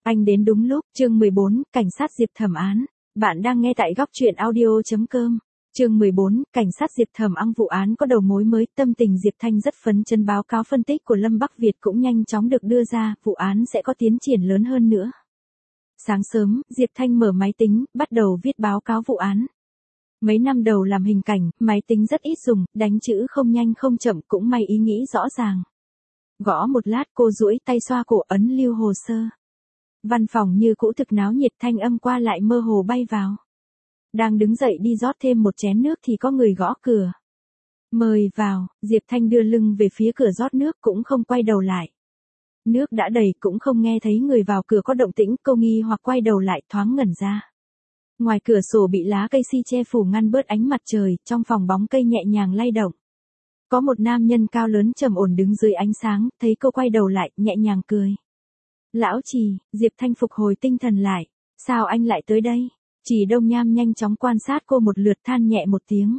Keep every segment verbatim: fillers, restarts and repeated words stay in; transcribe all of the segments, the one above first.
Anh đến đúng lúc, chương mười bốn, cảnh sát Diệp thẩm án. Bạn đang nghe tại góc truyện audio.com. Chương mười bốn, cảnh sát Diệp thẩm án vụ án có đầu mối mới, tâm tình Diệp Thanh rất phấn chấn, báo cáo phân tích của Lâm Bắc Việt cũng nhanh chóng được đưa ra, vụ án sẽ có tiến triển lớn hơn nữa. Sáng sớm, Diệp Thanh mở máy tính, bắt đầu viết báo cáo vụ án. Mấy năm đầu làm hình cảnh, máy tính rất ít dùng, đánh chữ không nhanh không chậm, cũng may ý nghĩ rõ ràng. Gõ một lát, cô duỗi tay xoa cổ, ấn lưu hồ sơ. Văn phòng như cũ thực náo nhiệt, thanh âm qua lại mơ hồ bay vào. Đang đứng dậy đi rót thêm một chén nước thì có người gõ cửa. Mời vào. Diệp Thanh đưa lưng về phía cửa rót nước, cũng không quay đầu lại. Nước đã đầy, cũng không nghe thấy người vào cửa có động tĩnh, cô nghi hoặc quay đầu lại, thoáng ngẩn ra. Ngoài cửa sổ bị lá cây si che phủ ngăn bớt ánh mặt trời, trong phòng bóng cây nhẹ nhàng lay động. Có một nam nhân cao lớn trầm ổn đứng dưới ánh sáng, thấy cô quay đầu lại, nhẹ nhàng cười. Lão Trì. Diệp Thanh phục hồi tinh thần lại. Sao anh lại tới đây? Trì Đông Nham nhanh chóng quan sát cô một lượt, than nhẹ một tiếng.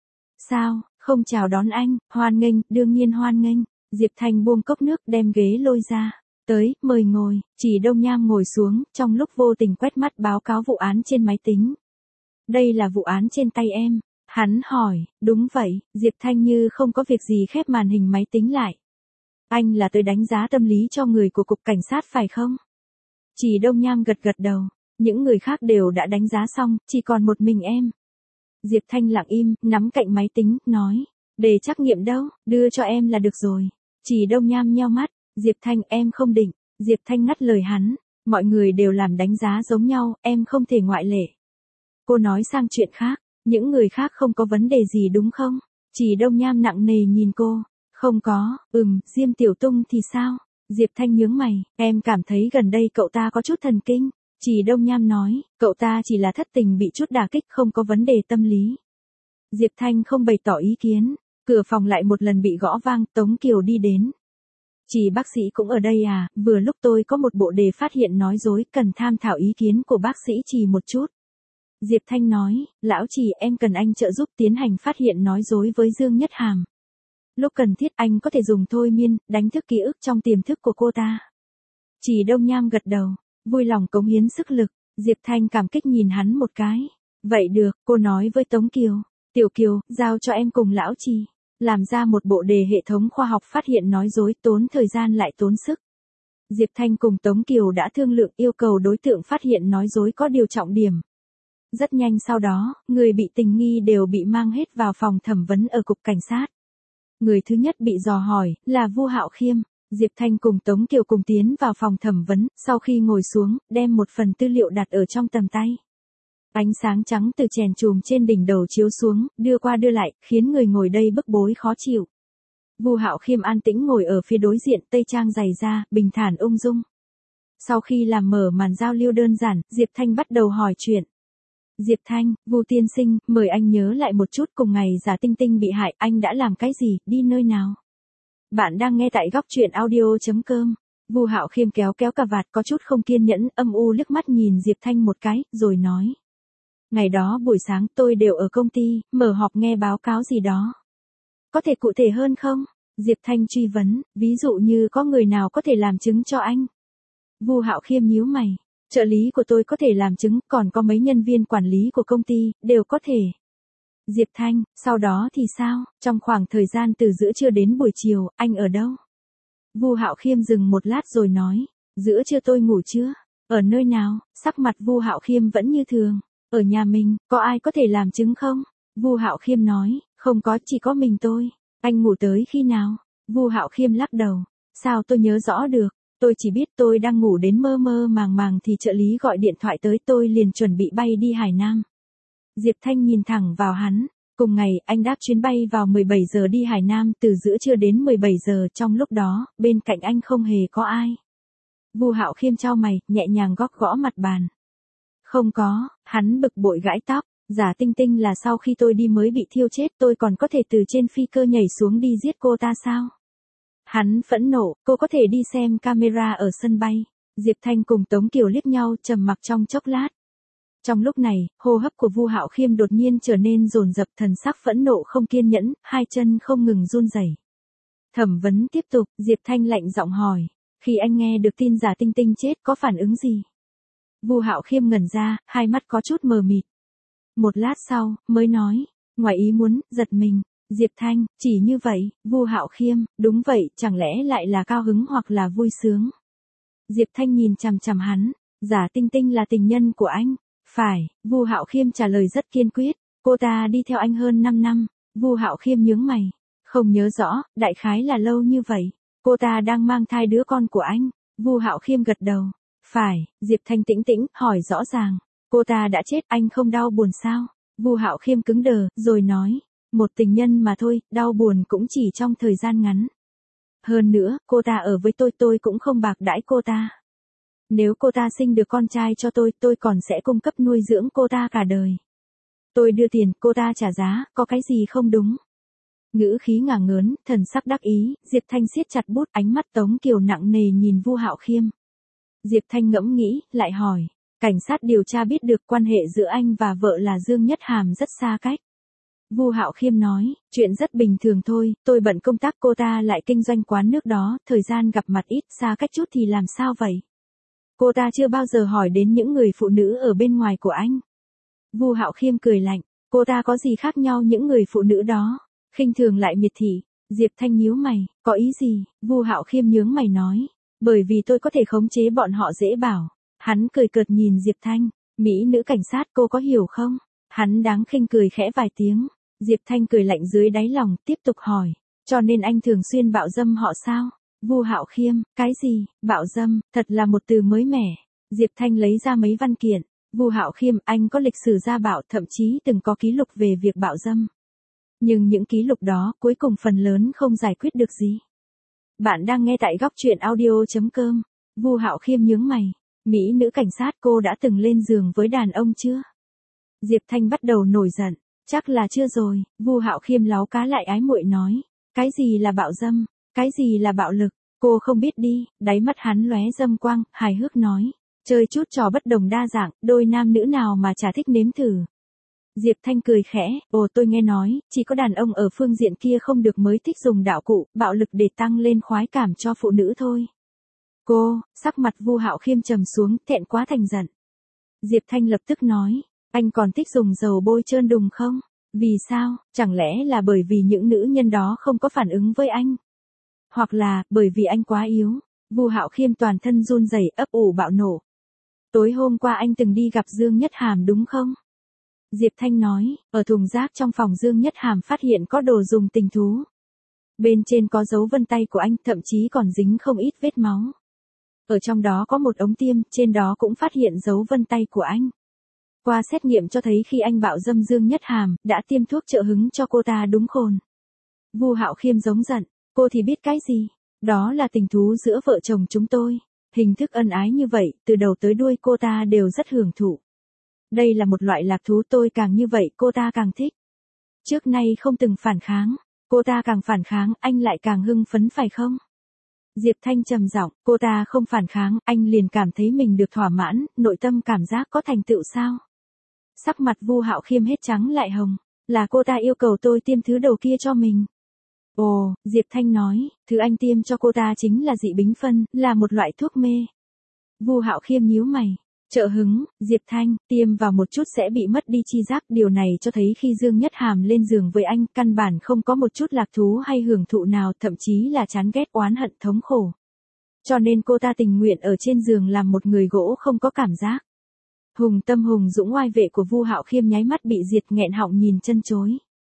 Sao, không chào đón anh? Hoan nghênh, đương nhiên hoan nghênh. Diệp Thanh buông cốc nước, đem ghế lôi ra. Tới, mời ngồi. Trì Đông Nham ngồi xuống, trong lúc vô tình quét mắt báo cáo vụ án trên máy tính. Đây là vụ án trên tay em. Hắn hỏi. Đúng vậy. Diệp Thanh như không có việc gì khép màn hình máy tính lại. Anh là tới đánh giá tâm lý cho người của cục cảnh sát phải không? Trì Đông Nham gật gật đầu. Những người khác đều đã đánh giá xong, chỉ còn một mình em. Diệp Thanh lặng im, nắm cạnh máy tính, nói. Đề trắc nghiệm đâu, đưa cho em là được rồi. Trì Đông Nham nheo mắt. Diệp Thanh, em không định. Diệp Thanh ngắt lời hắn. Mọi người đều làm đánh giá giống nhau, em không thể ngoại lệ. Cô nói sang chuyện khác. Những người khác không có vấn đề gì đúng không? Trì Đông Nham nặng nề nhìn cô. Không có. Ừm, Diêm Tiểu Tung thì sao? Diệp Thanh nhướng mày. Em cảm thấy gần đây cậu ta có chút thần kinh. Trì Đông Nham nói. Cậu ta chỉ là thất tình bị chút đả kích, không có vấn đề tâm lý. Diệp Thanh không bày tỏ ý kiến. Cửa phòng lại một lần bị gõ vang, Tống Kiều đi đến. Trì bác sĩ cũng ở đây à? Vừa lúc tôi có một bộ đề phát hiện nói dối, cần tham thảo ý kiến của bác sĩ Trì một chút. Diệp Thanh nói. Lão Trì, em cần anh trợ giúp tiến hành phát hiện nói dối với Dương Nhất Hàm. Lúc cần thiết anh có thể dùng thôi miên, đánh thức ký ức trong tiềm thức của cô ta. Trì Đông Nham gật đầu, vui lòng cống hiến sức lực. Diệp Thanh cảm kích nhìn hắn một cái. Vậy được, cô nói với Tống Kiều. Tiểu Kiều, giao cho em cùng lão Trì. Làm ra một bộ đề hệ thống khoa học phát hiện nói dối, tốn thời gian lại tốn sức. Diệp Thanh cùng Tống Kiều đã thương lượng, yêu cầu đối tượng phát hiện nói dối có điều trọng điểm. Rất nhanh sau đó, người bị tình nghi đều bị mang hết vào phòng thẩm vấn ở cục cảnh sát. Người thứ nhất bị dò hỏi, là Vu Hạo Khiêm. Diệp Thanh cùng Tống Kiều cùng tiến vào phòng thẩm vấn, sau khi ngồi xuống, đem một phần tư liệu đặt ở trong tầm tay. Ánh sáng trắng từ chèn chùm trên đỉnh đầu chiếu xuống, đưa qua đưa lại, khiến người ngồi đây bức bối khó chịu. Vu Hạo Khiêm an tĩnh ngồi ở phía đối diện, tây trang dày da, bình thản ung dung. Sau khi làm mở màn giao lưu đơn giản, Diệp Thanh bắt đầu hỏi chuyện. Diệp Thanh, Vu tiên sinh, mời anh nhớ lại một chút, cùng ngày Giả Tinh Tinh bị hại, anh đã làm cái gì, đi nơi nào? Bạn đang nghe tại góc truyện audio.com. Vu Hạo Khiêm kéo kéo cà vạt, có chút không kiên nhẫn, âm u liếc mắt nhìn Diệp Thanh một cái, rồi nói. Ngày đó buổi sáng tôi đều ở công ty, mở họp nghe báo cáo gì đó. Có thể cụ thể hơn không? Diệp Thanh truy vấn, ví dụ như có người nào có thể làm chứng cho anh? Vu Hạo Khiêm nhíu mày. Trợ lý của tôi có thể làm chứng, còn có mấy nhân viên quản lý của công ty, đều có thể. Diệp Thanh, sau đó thì sao? Trong khoảng thời gian từ giữa trưa đến buổi chiều, anh ở đâu? Vu Hạo Khiêm dừng một lát rồi nói, giữa trưa tôi ngủ trưa. Ở nơi nào? Sắc mặt Vu Hạo Khiêm vẫn như thường. Ở nhà mình, có ai có thể làm chứng không? Vu Hạo Khiêm nói, không có, chỉ có mình tôi. Anh ngủ tới khi nào? Vu Hạo Khiêm lắc đầu. Sao tôi nhớ rõ được? Tôi chỉ biết tôi đang ngủ đến mơ mơ màng màng thì trợ lý gọi điện thoại tới, tôi liền chuẩn bị bay đi Hải Nam. Diệp Thanh nhìn thẳng vào hắn. Cùng ngày, anh đáp chuyến bay vào mười bảy giờ đi Hải Nam, từ giữa trưa đến mười bảy giờ, trong lúc đó, bên cạnh anh không hề có ai. Vu Hạo Khiêm chau mày, nhẹ nhàng góp gõ mặt bàn. Không có, hắn bực bội gãi tóc. Giả Tinh Tinh là sau khi tôi đi mới bị thiêu chết, tôi còn có thể từ trên phi cơ nhảy xuống đi giết cô ta sao? Hắn phẫn nộ, cô có thể đi xem camera ở sân bay. Diệp Thanh cùng Tống Kiều liếc nhau, trầm mặc trong chốc lát. Trong lúc này, hô hấp của Vu Hạo Khiêm đột nhiên trở nên dồn dập, thần sắc phẫn nộ không kiên nhẫn, hai chân không ngừng run rẩy. Thẩm vấn tiếp tục, Diệp Thanh lạnh giọng hỏi, Khi anh nghe được tin giả Tinh Tinh chết có phản ứng gì? Vu Hạo Khiêm ngẩn ra, hai mắt có chút mờ mịt. Một lát sau, mới nói, ngoài ý muốn, giật mình. Diệp Thanh, chỉ như vậy, Vu Hạo Khiêm, đúng vậy, chẳng lẽ lại là cao hứng hoặc là vui sướng? Diệp Thanh nhìn chằm chằm hắn, giả Tinh Tinh là tình nhân của anh. Phải, Vu Hạo Khiêm trả lời rất kiên quyết, cô ta đi theo anh hơn năm năm. Vu Hạo Khiêm nhướng mày, không nhớ rõ, đại khái là lâu như vậy. Cô ta đang mang thai đứa con của anh. Vu Hạo Khiêm gật đầu. Phải, Diệp Thanh tĩnh tĩnh, hỏi rõ ràng. Cô ta đã chết, anh không đau buồn sao? Vu Hạo Khiêm cứng đờ, rồi nói. Một tình nhân mà thôi, đau buồn cũng chỉ trong thời gian ngắn. Hơn nữa, cô ta ở với tôi tôi cũng không bạc đãi cô ta. Nếu cô ta sinh được con trai cho tôi, tôi còn sẽ cung cấp nuôi dưỡng cô ta cả đời. Tôi đưa tiền, cô ta trả giá, có cái gì không đúng? Ngữ khí ngả ngớn, thần sắc đắc ý, Diệp Thanh siết chặt bút, ánh mắt Tống Kiều nặng nề nhìn Vu Hạo Khiêm. Diệp Thanh ngẫm nghĩ, lại hỏi, cảnh sát điều tra biết được quan hệ giữa anh và vợ là Dương Nhất Hàm rất xa cách. Vu Hạo Khiêm nói, chuyện rất bình thường thôi, tôi bận công tác, cô ta lại kinh doanh quán nước đó, thời gian gặp mặt ít, xa cách chút thì làm sao vậy? Cô ta chưa bao giờ hỏi đến những người phụ nữ ở bên ngoài của anh. Vu Hạo Khiêm cười lạnh, cô ta có gì khác nhau những người phụ nữ đó? Khinh thường lại miệt thị. Diệp Thanh nhíu mày, có ý gì? Vu Hạo Khiêm nhướng mày nói, bởi vì tôi có thể khống chế bọn họ dễ bảo. Hắn cười cợt nhìn Diệp Thanh, mỹ nữ cảnh sát cô có hiểu không? Hắn đáng khinh cười khẽ vài tiếng. Diệp Thanh cười lạnh dưới đáy lòng, tiếp tục hỏi, cho nên anh thường xuyên bạo dâm họ sao? Vu Hạo Khiêm, cái gì? Bạo dâm, thật là một từ mới mẻ. Diệp Thanh lấy ra mấy văn kiện. Vu Hạo Khiêm, anh có lịch sử gia bạo, thậm chí từng có ký lục về việc bạo dâm. Nhưng những ký lục đó cuối cùng phần lớn không giải quyết được gì. Bạn đang nghe tại góc truyện audio chấm com. Vu Hạo Khiêm nhướng mày, mỹ nữ cảnh sát, cô đã từng lên giường với đàn ông chưa? Diệp Thanh bắt đầu nổi giận, chắc là chưa rồi. Vu Hạo Khiêm láu cá lại ái muội nói, cái gì là bạo dâm, cái gì là bạo lực, cô không biết đi. Đáy mắt hắn lóe dâm quang, hài hước nói, chơi chút trò bất đồng đa dạng, đôi nam nữ nào mà chả thích nếm thử. Diệp Thanh cười khẽ, ồ tôi nghe nói, chỉ có đàn ông ở phương diện kia không được mới thích dùng đạo cụ, bạo lực để tăng lên khoái cảm cho phụ nữ thôi. Cô, sắc mặt Vu Hạo Khiêm trầm xuống, thẹn quá thành giận. Diệp Thanh lập tức nói, anh còn thích dùng dầu bôi trơn đùng không? Vì sao, chẳng lẽ là bởi vì những nữ nhân đó không có phản ứng với anh? Hoặc là, bởi vì anh quá yếu? Vu Hạo Khiêm toàn thân run rẩy, ấp ủ bạo nộ. Tối hôm qua anh từng đi gặp Dương Nhất Hàm đúng không? Diệp Thanh nói, ở thùng rác trong phòng Dương Nhất Hàm phát hiện có đồ dùng tình thú. Bên trên có dấu vân tay của anh, thậm chí còn dính không ít vết máu. Ở trong đó có một ống tiêm, trên đó cũng phát hiện dấu vân tay của anh. Qua xét nghiệm cho thấy khi anh bạo dâm Dương Nhất Hàm, đã tiêm thuốc trợ hứng cho cô ta đúng khôn. Vu Hạo Khiêm giống giận, cô thì biết cái gì? Đó là tình thú giữa vợ chồng chúng tôi. Hình thức ân ái như vậy, từ đầu tới đuôi cô ta đều rất hưởng thụ. Đây là một loại lạc thú, tôi càng như vậy cô ta càng thích. Trước nay không từng phản kháng, cô ta càng phản kháng, anh lại càng hưng phấn phải không? Diệp Thanh trầm giọng, cô ta không phản kháng, anh liền cảm thấy mình được thỏa mãn, nội tâm cảm giác có thành tựu sao? Sắc mặt Vu Hạo Khiêm hết trắng lại hồng, là cô ta yêu cầu tôi tiêm thứ đồ kia cho mình. Ồ, Diệp Thanh nói, thứ anh tiêm cho cô ta chính là dị bính phân, là một loại thuốc mê. Vu Hạo Khiêm nhíu mày. Trợ hứng, Diệp Thanh, tiêm vào một chút sẽ bị mất đi chi giác, điều này cho thấy khi Dương Nhất Hàm lên giường với anh, căn bản không có một chút lạc thú hay hưởng thụ nào, thậm chí là chán ghét, oán hận, thống khổ. Cho nên cô ta tình nguyện ở trên giường làm một người gỗ không có cảm giác. Hùng tâm hùng dũng oai vệ của Vu Hạo Khiêm nháy mắt bị diệt, nghẹn họng nhìn chân chối.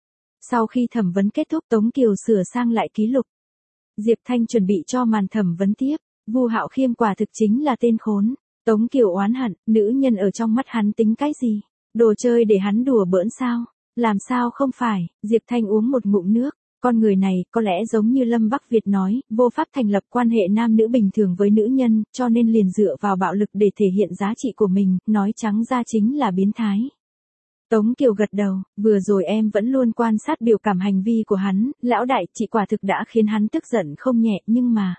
Sau khi thẩm vấn kết thúc, Tống Kiều sửa sang lại ký lục. Diệp Thanh chuẩn bị cho màn thẩm vấn tiếp. Vu Hạo Khiêm quả thực chính là tên khốn. Tống Kiều oán hận, nữ nhân ở trong mắt hắn tính cái gì? Đồ chơi để hắn đùa bỡn sao? Làm sao không phải? Diệp Thanh uống một ngụm nước. Con người này, có lẽ giống như Lâm Bắc Việt nói, vô pháp thành lập quan hệ nam nữ bình thường với nữ nhân, cho nên liền dựa vào bạo lực để thể hiện giá trị của mình, nói trắng ra chính là biến thái. Tống Kiều gật đầu, vừa rồi em vẫn luôn quan sát biểu cảm hành vi của hắn, lão đại, chị quả thực đã khiến hắn tức giận không nhẹ, nhưng mà...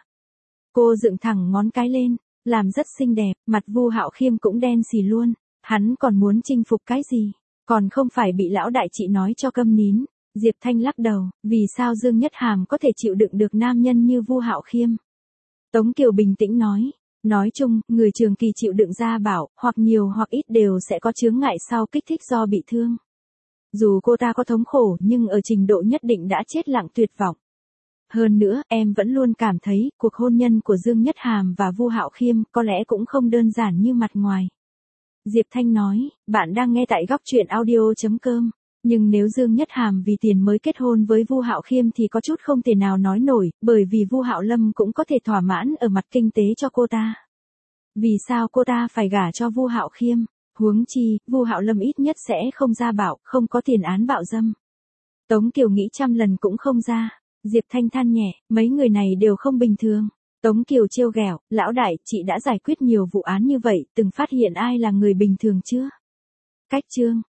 Cô dựng thẳng ngón cái lên, làm rất xinh đẹp, mặt Vu Hạo Khiêm cũng đen xì luôn, hắn còn muốn chinh phục cái gì, còn không phải bị lão đại chị nói cho câm nín. Diệp Thanh lắc đầu, vì sao Dương Nhất Hàm có thể chịu đựng được nam nhân như Vu Hạo Khiêm? Tống Kiều bình tĩnh nói. Nói chung, người trường kỳ chịu đựng gia bảo, hoặc nhiều hoặc ít đều sẽ có chướng ngại sau kích thích do bị thương. Dù cô ta có thống khổ nhưng ở trình độ nhất định đã chết lặng tuyệt vọng. Hơn nữa, em vẫn luôn cảm thấy, cuộc hôn nhân của Dương Nhất Hàm và Vu Hạo Khiêm có lẽ cũng không đơn giản như mặt ngoài. Diệp Thanh nói, bạn đang nghe tại góc truyện audio chấm com. Nhưng nếu Dương Nhất Hàm vì tiền mới kết hôn với Vu Hạo Khiêm thì có chút không thể nào nói nổi, bởi vì Vu Hạo Lâm cũng có thể thỏa mãn ở mặt kinh tế cho cô ta. Vì sao cô ta phải gả cho Vu Hạo Khiêm? Huống chi, Vu Hạo Lâm ít nhất sẽ không gia bạo, không có tiền án bạo dâm. Tống Kiều nghĩ trăm lần cũng không ra. Diệp Thanh than nhẹ, mấy người này đều không bình thường. Tống Kiều trêu ghẹo, lão đại, chị đã giải quyết nhiều vụ án như vậy, từng phát hiện ai là người bình thường chưa? Cách chương